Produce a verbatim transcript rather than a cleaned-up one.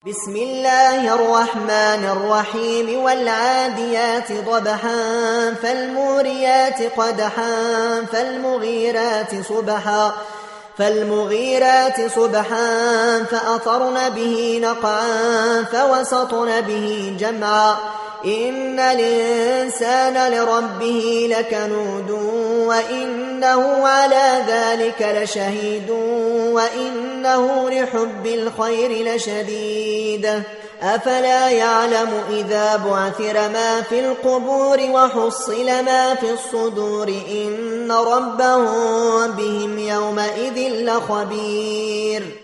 بسم الله الرحمن الرحيم والعاديات ضبحا فالموريات قدحا فالمغيرات صبحا فالمغيرات صبحا فأثرن به نقعا فوسطن به جمعا إن الإنسان لربه لكنود وإنه على ذلك لشهيد وإنه لحب الخير لشديد أفلا يعلم إذا بعثر ما في القبور وحصل ما في الصدور إن ربهم بهم يومئذ لخبير